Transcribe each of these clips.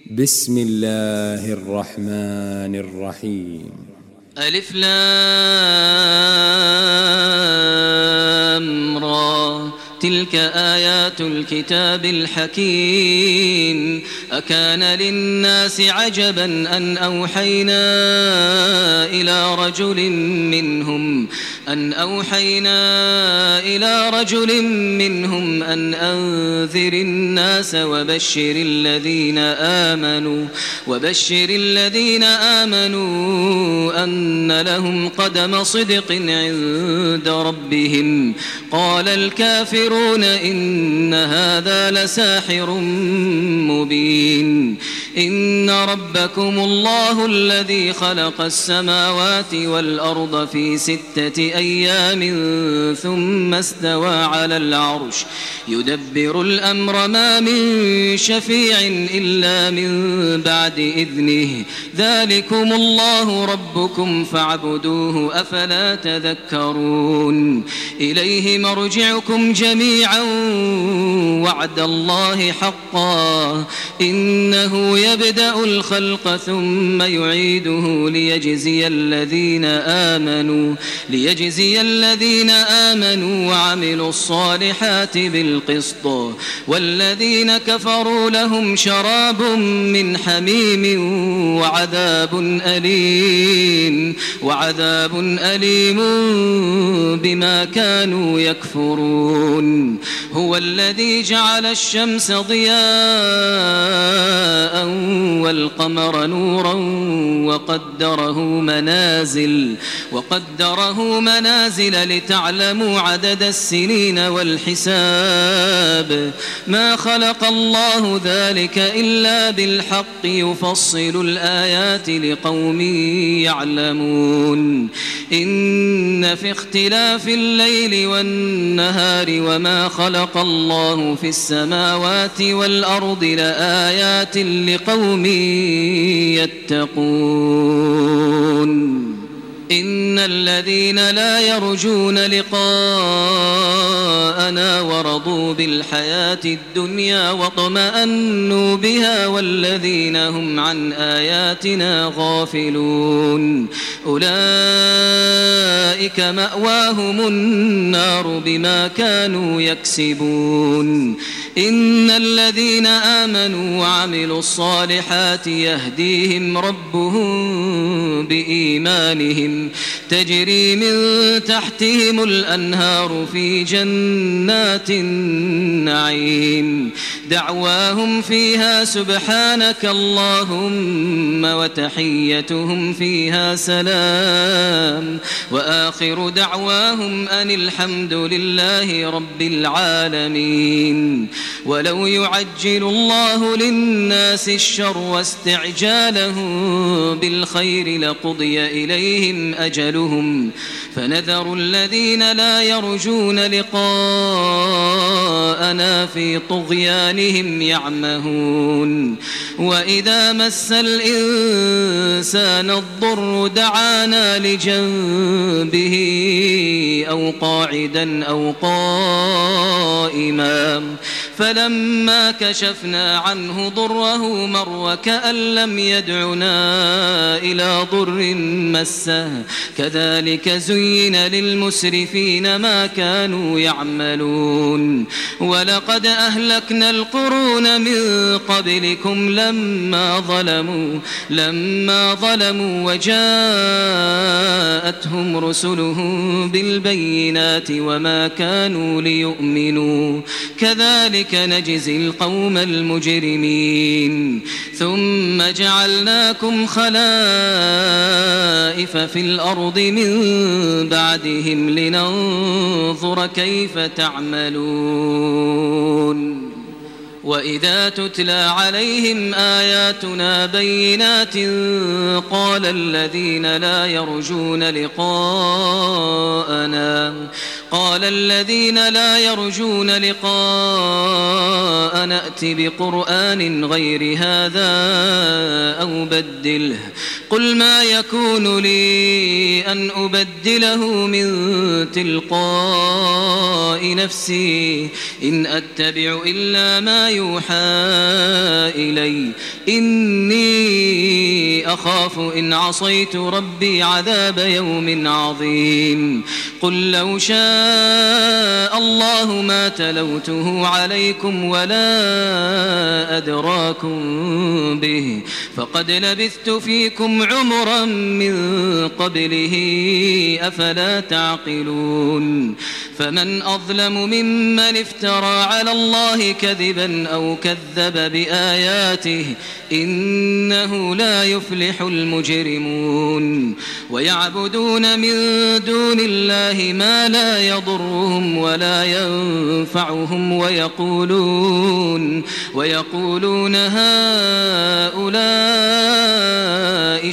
بسم الله الرحمن الرحيم. ألف لام را تلك آيات الكتاب الحكيم. أكان للناس عجبا أن أوحينا إلى رجل منهم أن أنذر الناس وبشر الذين آمنوا أن لهم قدم صدق عند ربهم. قال الكافرون إن هذا لساحر مبين. إن ربكم الله الذي خلق السماوات والأرض في 6 أيام ثم استوى على العرش يدبر الأمر ما من شفيع إلا من بعد إذنه. ذلكم الله ربكم فاعبدوه أفلا تذكرون. إليه مرجعكم جميعا وعد الله حقا إنه يبدأ الخلق ثم يعيده ليجزي الذين آمنوا وعملوا الصالحات بالقسط. والذين كفروا لهم شراب من حميم وعذاب أليم بما كانوا يكفرون. هو الذي جعل الشمس ضياء والقمر نورا وقدره منازل لتعلموا عدد السنين والحساب. ما خلق الله ذلك إلا بالحق يفصل الآيات لقوم يعلمون. إن في اختلاف الليل والنهار وما خلق الله في السماوات والأرض لآيات لقوم يتقون. إن الذين لا يرجون لقاءنا ورضوا بالحياة الدنيا واطمأنوا بها والذين هم عن آياتنا غافلون أولئك مأواهم النار بما كانوا يكسبون. إن الذين آمنوا وعملوا الصالحات يهديهم ربهم بإيمانهم تجري من تحتهم الأنهار في جنات النعيم. دعواهم فيها سبحانك اللهم وتحيتهم فيها سلام وآخر دعواهم أن الحمد لله رب العالمين. ولو يعجل الله للناس الشر واستعجالهم بالخير لقضي إليهم أجلهم فنذر الذين لا يرجون لقاءنا في طغيانهم يعمهون. وإذا مس الإنسان الضر دعانا لجنبه أو قاعدا أو قائما فلما كشفنا عنه ضره مر وكأن لم يدعنا إلى ضر مسه كذلك زين للمسرفين ما كانوا يعملون. ولقد أهلكنا القرون من قبلكم لما ظلموا وجاءتهم رسلهم بالبينات وما كانوا ليؤمنوا كذلك نجزي القوم المجرمين. ثم جعلناكم خلائف في الأرض من بعدهم لننظر كيف تعملون. وإذا تتلى عليهم آياتنا بينات قال الذين لا يرجون لقاءنا ائت بقرآن غير هذا أو بدله قل ما يكون لي أن أبدله من تلقاء نفسي إن أتبع إلا ما يوحى إلي إني أخاف إن عصيت ربي عذاب يوم عظيم قل لو شاء الله ما تلوته عليكم ولا أدراكم به فقد لبثت فيكم عمرا من قبله أفلا تعقلون فمن أظلم ممن افترى على الله كذبا أو كذب بآياته إنه لا يفلح المجرمون ويعبدون من دون الله ما لا يضرهم ولا ينفعهم ويقولون هؤلاء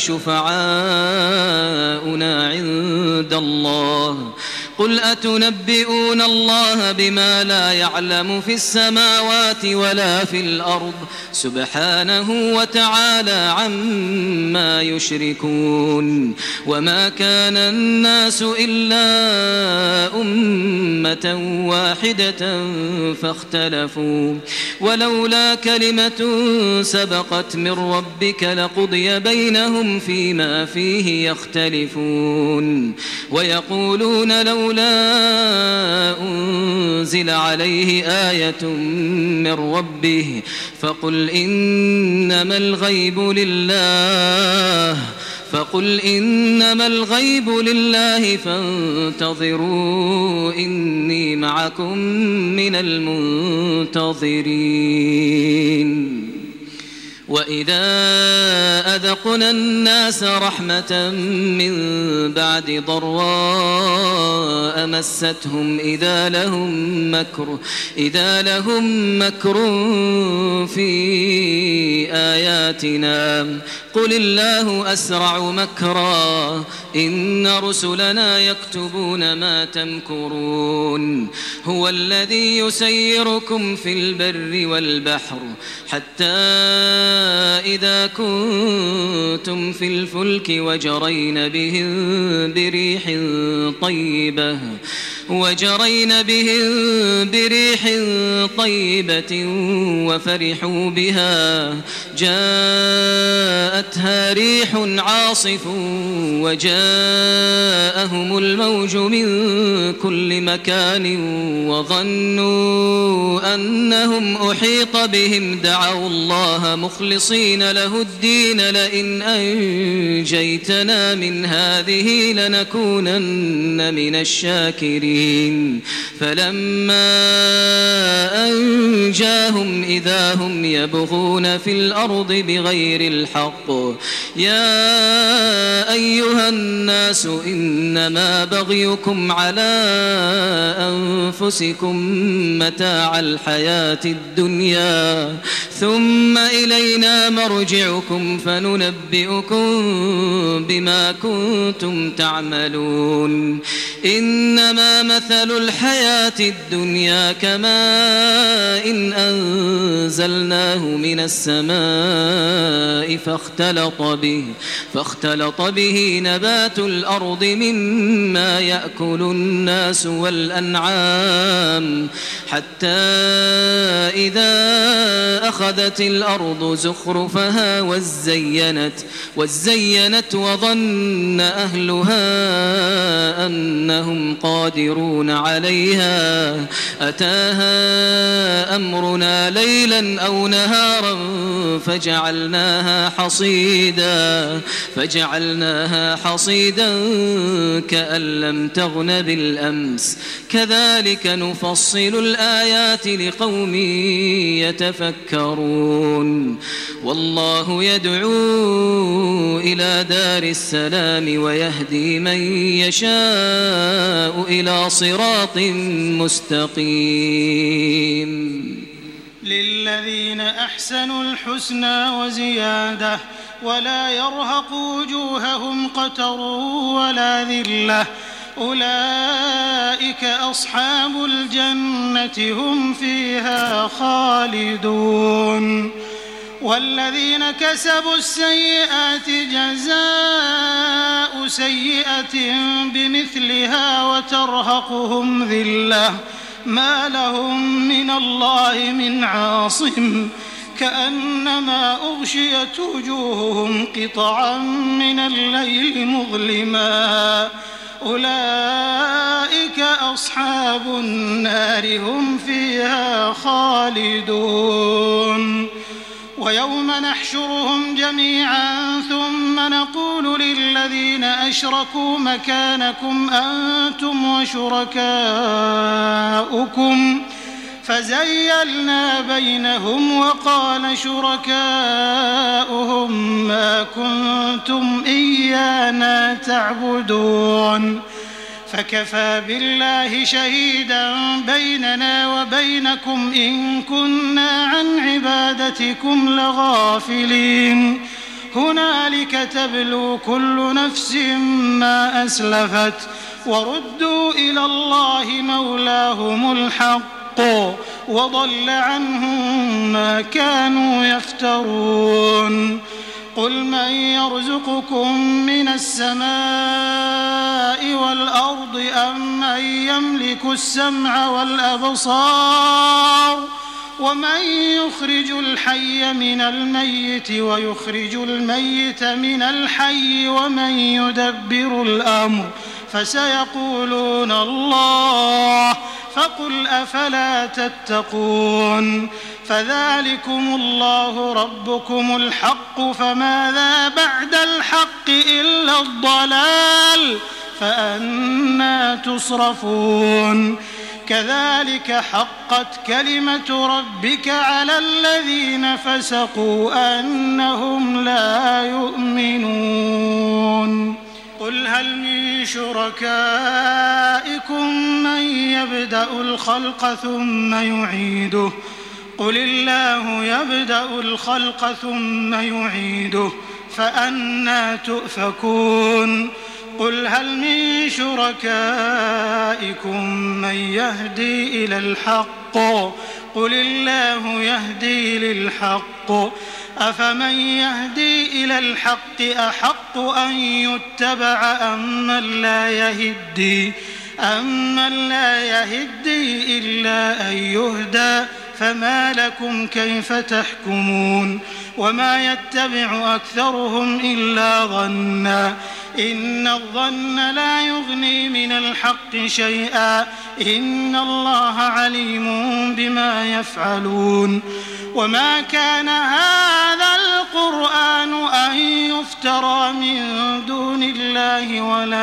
شفعاؤنا عند الله قل أتنبئون الله بما لا يعلم في السماوات ولا في الأرض سبحانه وتعالى عما يشركون وما كان الناس إلا أمة واحدة فاختلفوا ولولا كلمة سبقت من ربك لقضي بينهم فيما فيه يختلفون ويقولون لولا أنزل عليه آية من ربه فقل إنما الغيب لله فانتظروا إني معكم من المنتظرين وإذا أذقنا الناس رحمة من بعد ضراء مستهم إذا لهم مكر في آياتنا قل الله أسرع مكرا إن رسلنا يكتبون ما تمكرون هو الذي يسيركم في البر والبحر حتى إذا كنتم في الفلك وجرين بهم بريح طيبة وفرحوا بها جاءتها ريح عاصف وجاءهم الموج من كل مكان وظنوا أنهم أحيط بهم دعوا الله مخلصين له الدين لئن أنجيتنا من هذه لنكونن من الشاكرين فلما أنجاهم إذا هم يبغون في الأرض بغير الحق يا أيها الناس إنما بغيكم على أنفسكم متاع الحياة الدنيا ثم إلينا مرجعكم فننبئكم بما كنتم تعملون إنما مثل الحياة الدنيا كماء إن أنزلناه من السماء فاختلط به نبات الأرض مما يأكل الناس والأنعام حتى إذا أخذت الأرض زخرفها وزينت وظن أهلها أنهم قادرون عليها أتاها أمرنا ليلا أو نهارا فجعلناها حصيدا كأن لم تغن بالأمس كذلك نفصل الآيات لقوم يتفكرون والله يدعو إلى دار السلام ويهدي من يشاء إلى صراط مستقيم للذين أحسنوا الحسنى وزيادة ولا يرهق وجوههم قتر ولا ذلة أولئك أصحاب الجنة هم فيها خالدون والذين كسبوا السيئات جزاء سيئة بمثلها وترهقهم ذلة ما لهم من الله من عاصم كأنما أغشيت وجوههم قطعا من الليل مظلما أولئك أصحاب النار هم فيها خالدون ويوم نحشرهم جميعا ثم نقول للذين أشركوا مكانكم أنتم وشركاؤكم فزيلنا بينهم وقال شركاؤهم ما كنتم إيانا تعبدون فكفى بالله شهيدا بيننا وبينكم إن كنا عن عبادتكم لغافلين هنالك تبلو كل نفس ما أسلفت وردوا إلى الله مولاهم الحق وضل عنهم ما كانوا يفترون قل من يرزقكم من السماء والأرض أم من يملك السمع والأبصار ومن يخرج الحي من الميت ويخرج الميت من الحي ومن يدبر الأمر فسيقولون الله فقل أفلا تتقون فذلكم الله ربكم الحق فماذا بعد الحق إلا الضلال فأنى تصرفون كذلك حقت كلمة ربك على الذين فسقوا أنهم لا يؤمنون قل هل من شركائكم من يبدأ الخلق ثم يعيده قل الله يبدأ الخلق ثم يعيده فأنى تؤفكون قل هل من شركائكم من يهدي إلى الحق قل الله يهدي للحق أفمن يهدي إلى الحق أحق أن يتبع أمن لا يهدي إلا أن يهدى فما لكم كيف تحكمون وما يتبع أكثرهم إلا ظنا إن الظن لا يغني من الحق شيئا إن الله عليم بما يفعلون وما كان هذا القرآن أن يفترى من دون الله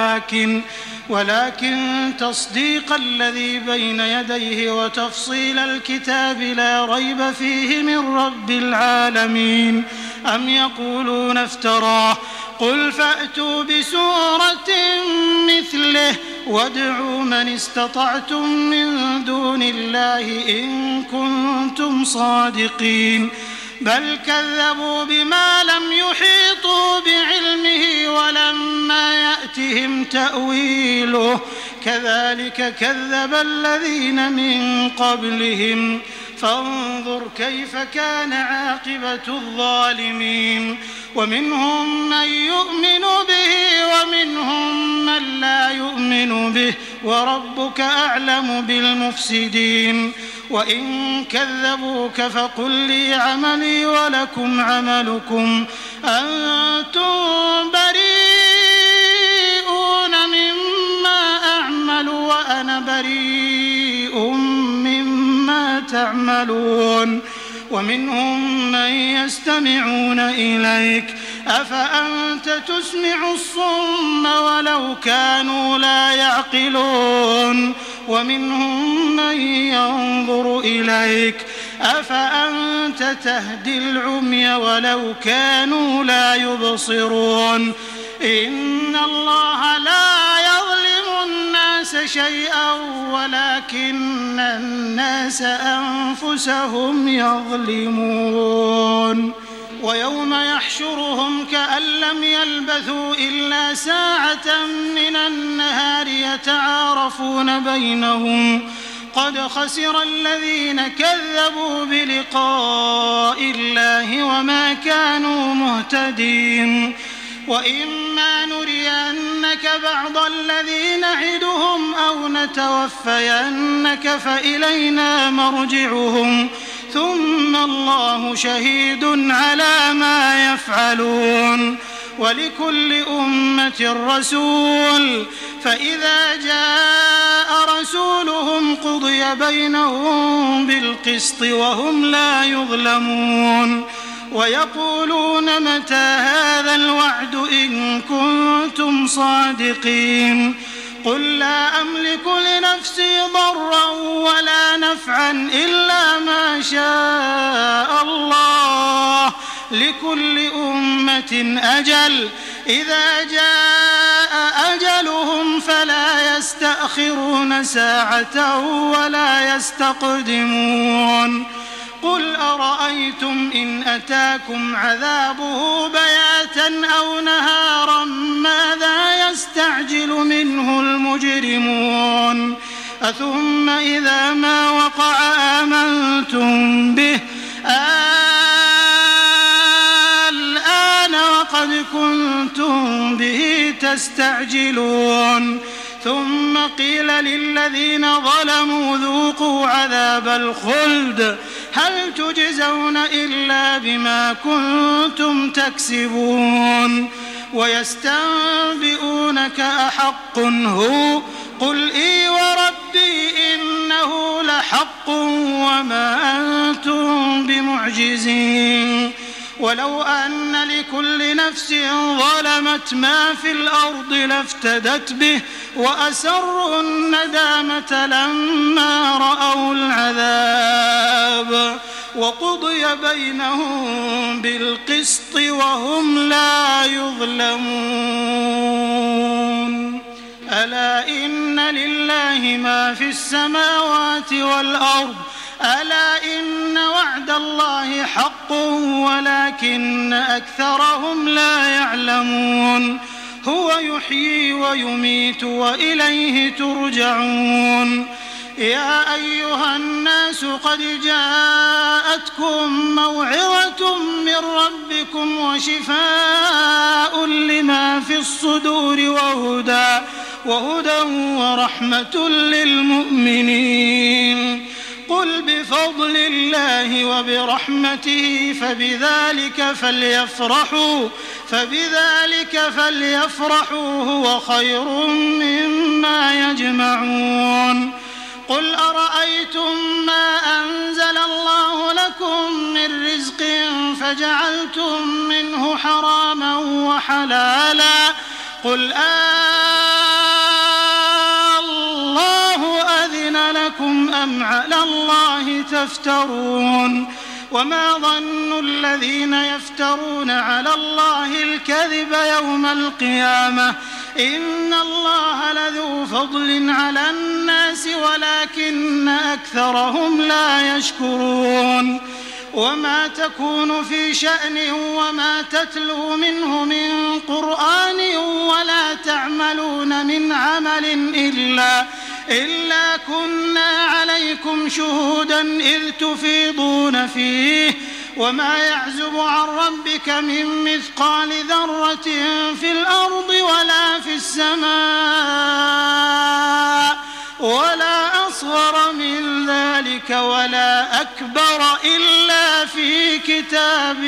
ولكن تصديق الذي بين يديه وتفصيل الكتاب لا ريب فيه من رب العالمين أم يقولون افتراه قل فأتوا بسورة مثله وادعوا من استطعتم من دون الله إن كنتم صادقين بل كذبوا بما لم يحيطوا بعلمه ولما يأتهم تأويله كذلك كذب الذين من قبلهم فانظر كيف كان عاقبة الظالمين ومنهم من يؤمن به ومنهم من لا يؤمن به وربك أعلم بالمفسدين وإن كذبوك فقل لي عملي ولكم عملكم أنتم بريئون مما أعمل وأنا بريء مما تعملون ومنهم من يستمعون إليك أفأنت تسمع الصم ولو كانوا لا يعقلون ومنهم من ينظر إليك أفأنت تهدي العمي ولو كانوا لا يبصرون إن الله لا يظلم الناس شيئا ولكن الناس أنفسهم يظلمون ويوم يحشرهم كأن لم يلبثوا إلا ساعة من النهار يتعارفون بينهم قد خسر الذين كذبوا بلقاء الله وما كانوا مهتدين وإما نرينك بعض الذي نعدهم أو نتوفينك فإلينا مرجعهم ثم الله شهيد على ما يفعلون ولكل أمة رسول فإذا جاء رسولهم قضي بينهم بالقسط وهم لا يظلمون ويقولون متى هذا الوعد إن كنتم صادقين قل لا أملك لنفسي ضرا ولا نفعا إلا ما شاء الله لكل أمة أجل إذا جاء أجلهم فلا يستأخرون ساعة ولا يستقدمون قل أرأيتم إن أتاكم عذابه بياتا أو نهارا ماذا يستعجل منه المجرمون أثم إذا ما وقع آمنتم به الآن وقد كنتم به تستعجلون ثم قيل للذين ظلموا ذوقوا عذاب الخلد هل تجزون إلا بما كنتم تكسبون ويستنبئونك أحق هو قل إي وربي إنه لحق وما أنتم بمعجزين ولو أن لكل نفس ظلمت ما في الأرض لافتدت به وأسروا الندامة لما رأوا العذاب وقضي بينهم بالقسط وهم لا يظلمون ألا إن لله ما في السماوات والأرض ألا إن وعد الله حق ولكن أكثرهم لا يعلمون هو يحيي ويميت وإليه ترجعون يا أيها الناس قد جاءتكم موعظة من ربكم وشفاء لما في الصدور وهدى ورحمة للمؤمنين قل بفضل الله وبرحمته فبذلك فليفرحوا هو خير مما يجمعون قل أرأيتم ما أنزل الله لكم من رزق فجعلتم منه حراما وحلالا قل الله أذن لكم أم على الله تفترون وما ظن الذين يفترون على الله الكذب يوم القيامة إن الله لذو فضل على الناس ولكن أكثرهم لا يشكرون وما تكون في شأن وما تتلو منه من قرآن ولا تعملون من عمل إلا كنا عليكم شهودا إذ تفيضون فيه وما يعزب عن ربك من مثقال ذرة في الأرض ولا في السماء ولا أصغر من ذلك ولا أكبر إلا في كتاب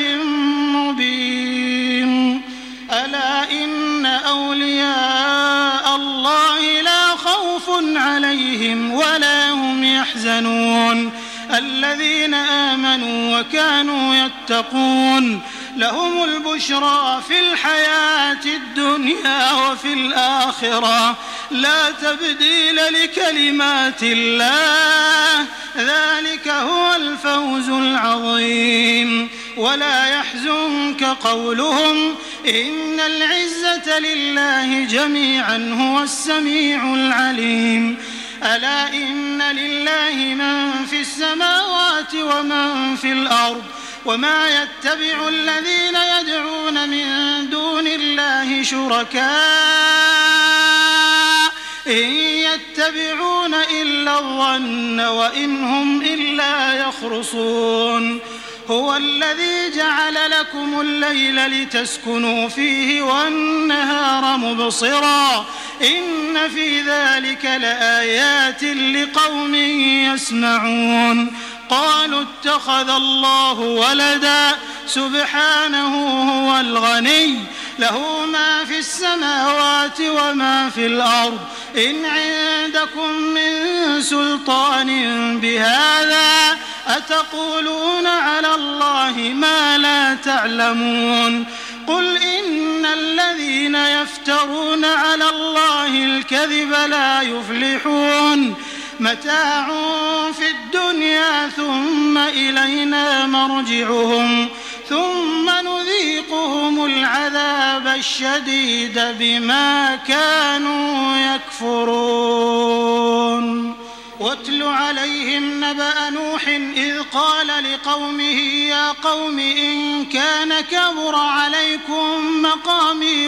مبين ألا إن أولياء الله لا خوف عليهم ولا هم يحزنون الذين آمنوا وكانوا يتقون لهم البشرى في الحياة الدنيا وفي الآخرة لا تبديل لكلمات الله ذلك هو الفوز العظيم ولا يحزنك قولهم إن العزة لله جميعا هو السميع العليم ألا إن لله من في السماوات ومن في الأرض وما يتبع الذين يدعون من دون الله شركاء إن يتبعون إلا الظن وإن هم إلا يخرصون هو الذي جعل لكم الليل لتسكنوا فيه والنهار مبصرا إن في ذلك لآيات لقوم يسمعون قالوا اتخذ الله ولدا سبحانه هو الغني له ما في السماوات وما في الأرض إن عندكم من سلطان بهذا أتقولون على الله ما لا تعلمون قل إن الذين يفترون على الله الكذب لا يفلحون متاع في الدنيا ثم إلينا مرجعهم ثم نذيقهم العذاب الشديد بما كانوا يكفرون واتل عليهم نبأ نوح إذ قال لقومه يا قوم إن كان كبر عليكم مقامي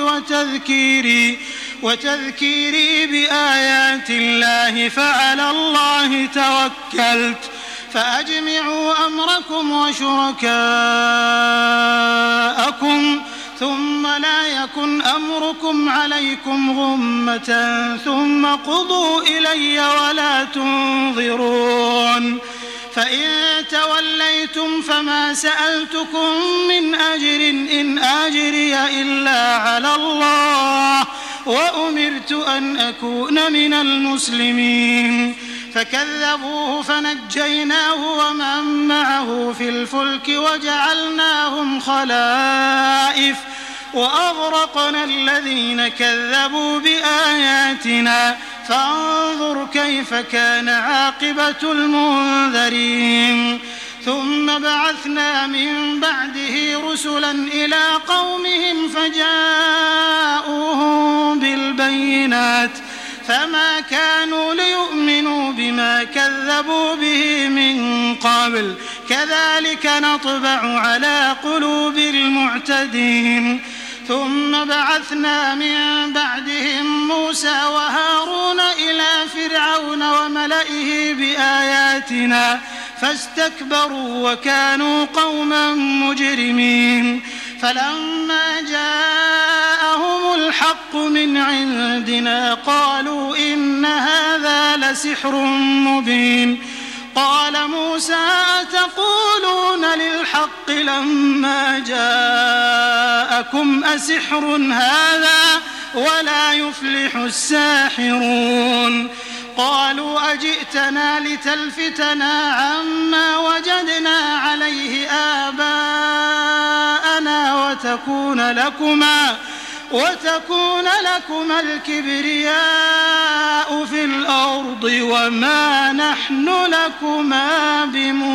وتذكيري بآيات الله فعلى الله توكلت فأجمعوا أمركم وشركاءكم ثم لا يكن أمركم عليكم غمة ثم قضوا إلي ولا تنظرون فإن توليتم فما سألتكم من أجر إن أجري إلا على الله وأمرت أن أكون من المسلمين فكذبوه فنجيناه ومن معه في الفلك وجعلناهم خلائف وأغرقنا الذين كذبوا بآياتنا فانظر كيف كان عاقبة المنذرين ثم بعثنا من بعده رسلا إلى قومهم فجاءوهم بالبينات فما كانوا ليؤمنوا بما كذبوا به من قبل كذلك نطبع على قلوب المعتدين ثم بعثنا من بعدهم موسى وهارون إلى فرعون وملئه بآياتنا فاستكبروا وكانوا قوما مجرمين فلما جاءهم الحق من عندنا قالوا إن هذا لسحر مبين قال موسى أتقولون للحق لما جاءكم أسحر هذا ولا يفلح الساحرون قالوا أجئتنا لتلفتنا عما وجدنا عليه آباءنا وتكون لكما الكبرياء في الأرض وما نحن لكما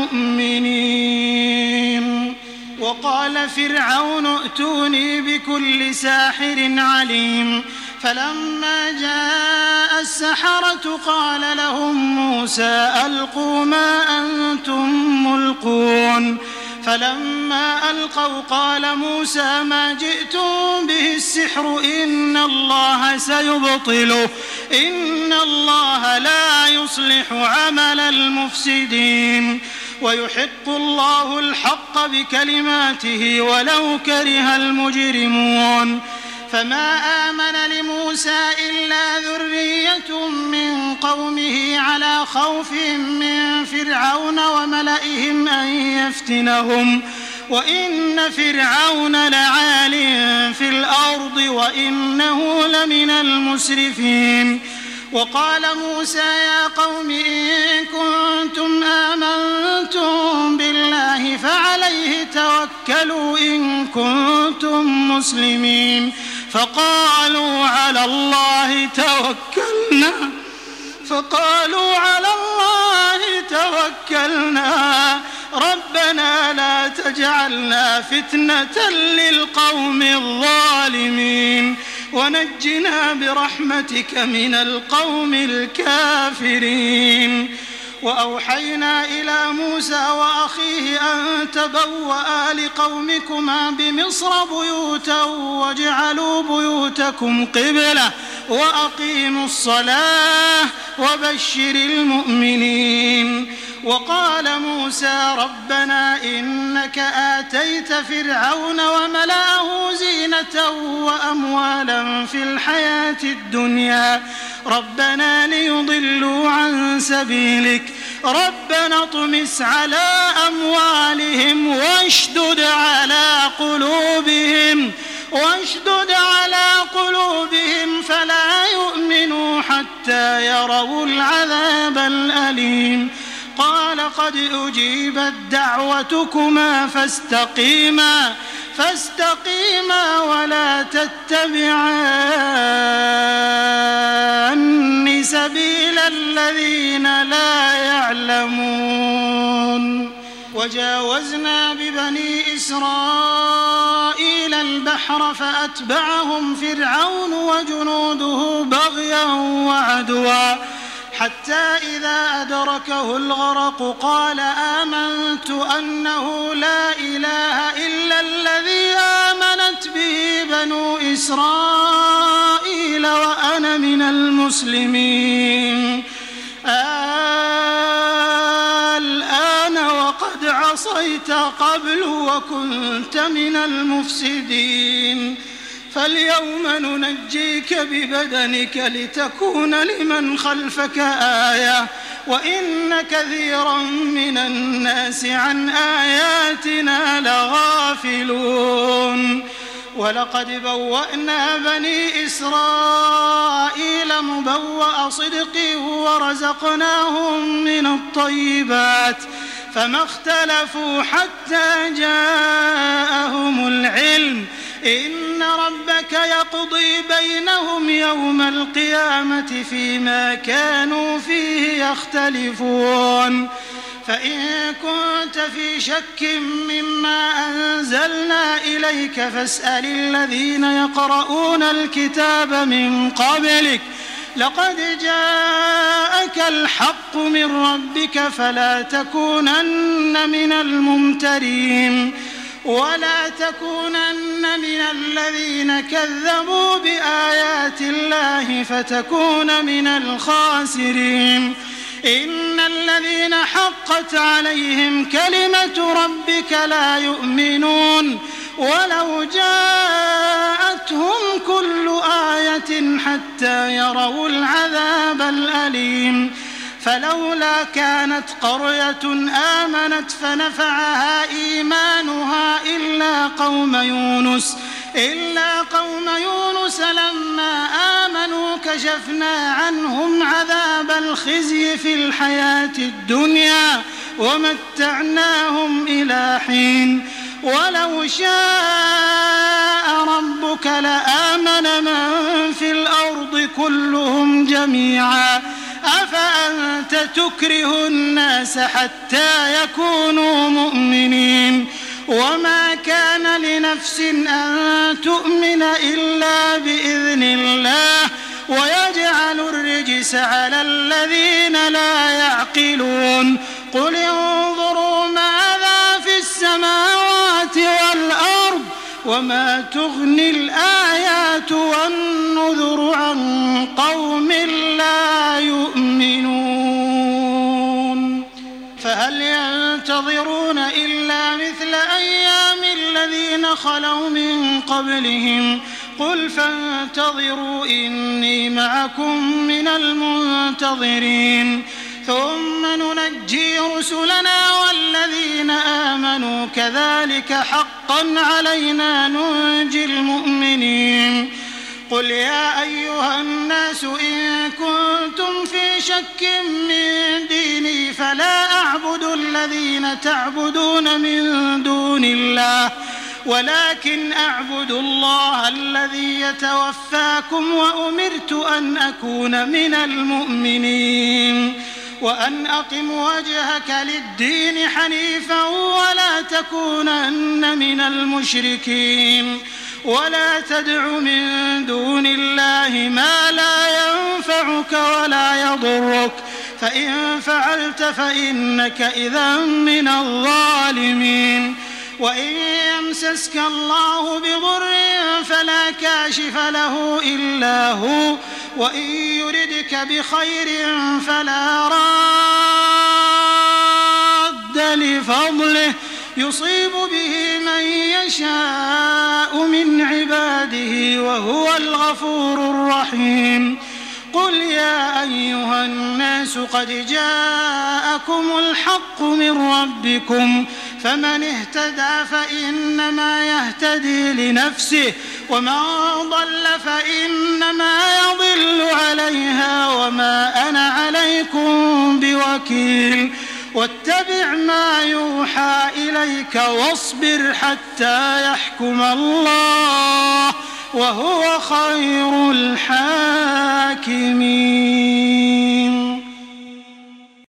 بمؤمنين وقال فرعون ائتوني بكل ساحر عليم فلما جاء السحرة قال لهم موسى ألقوا ما أنتم ملقون فلما ألقوا قال موسى ما جئتم به السحر إن الله سيبطله إن الله لا يصلح عمل المفسدين ويحق الله الحق بكلماته ولو كره المجرمون فما آمن لموسى إلا ذرية من قومه على خوف من فرعون وملئهم أن يفتنهم وإن فرعون لعال في الأرض وإنه لمن المسرفين وقال موسى يا قوم إن كنتم آمنتم بالله فعليه توكلوا إن كنتم مسلمين فقالوا على الله توكلنا ربنا لا تجعلنا فتنة للقوم الظالمين ونجنا برحمتك من القوم الكافرين وأوحينا إلى موسى وأخيه أن تبوأ لقومكما بمصر بيوتا واجعلوا بيوتكم قبلة وأقيموا الصلاة وبشر المؤمنين. وقال موسى ربنا إنك آتيت فرعون وملأه زينة وأموالا في الحياة الدنيا ربنا ليضلوا عن سبيلك ربنا اطمس على أموالهم واشدد على قلوبهم فلا يؤمنوا حتى يروا العذاب الأليم. قال قد أجيبت دعوتكما فاستقيما ولا تتبعان سبيل الذين لا يعلمون. وجاوزنا ببني إسرائيل البحر فأتبعهم فرعون وجنوده بغيا وعدوا حتى إذا أدركه الغرق قال آمنت أنه لا إله إلا الذي آمنت به بنو إسرائيل وأنا من المسلمين. الآن وقد عصيت قبل وكنت من المفسدين فاليوم ننجيك ببدنك لتكون لمن خلفك آية وإن كثيرا من الناس عن آياتنا لغافلون. ولقد بوأنا بني إسرائيل مبوأ صدق ورزقناهم من الطيبات فما اختلفوا حتى جاءهم العلم إن ربك يقضي بينهم يوم القيامة فيما كانوا فيه يختلفون. فإن كنت في شك مما أنزلنا إليك فاسأل الذين يقرؤون الكتاب من قبلك لقد جاءك الحق من ربك فلا تكونن من الممترين ولا تكونن من الذين كذبوا بآيات الله فتكون من الخاسرين. إن الذين حقت عليهم كلمة ربك لا يؤمنون ولو جاءتهم كل آية حتى يروا العذاب الأليم. فلولا كانت قرية آمنت فنفعها إيمانها إلا قوم يونس لما آمنوا كشفنا عنهم عذاب الخزي في الحياة الدنيا ومتعناهم إلى حين. ولو شاء ربك لآمن من في الأرض كلهم جميعا أفأنت تكره الناس حتى يكونوا مؤمنين وما كان لنفس أن تؤمن إلا بإذن الله ويجعل الرجس على الذين لا يعقلون. قل انظروا ماذا في السماوات والأرض وما تغني الآيات والنذر عن قوم لا يؤمنون. فهل ينتظرون إلا مثل أيام الذين خلوا من قبلهم قل فانتظروا إني معكم من المنتظرين ثم ننجي رسلنا والذين آمنوا كذلك حقا علينا ننجي المؤمنين. قل يا أيها الناس إن كنتم في شك من ديني فلا أعبد الذين تعبدون من دون الله ولكن أعبد الله الذي يتوفاكم وأمرت أن أكون من المؤمنين وأن أقم وجهك للدين حنيفا ولا تكونن من المشركين ولا تدع من دون الله ما لا ينفعك ولا يضرك فإن فعلت فإنك إذا من الظالمين. وإن يمسسك الله بضر فلا كاشف له إلا هو، وإن يردك بخير فلا راد لفضله يصيب به من يشاء من عباده وهو الغفور الرحيم. قل يا أيها الناس قد جاءكم الحق من ربكم فمن اهتدى فإنما يهتدي لنفسه ومن ضل فإنما يضل عليها وما أنا عليكم بوكيل. واتبع ما يوحى إليك واصبر حتى يحكم الله وهو خير الحاكمين.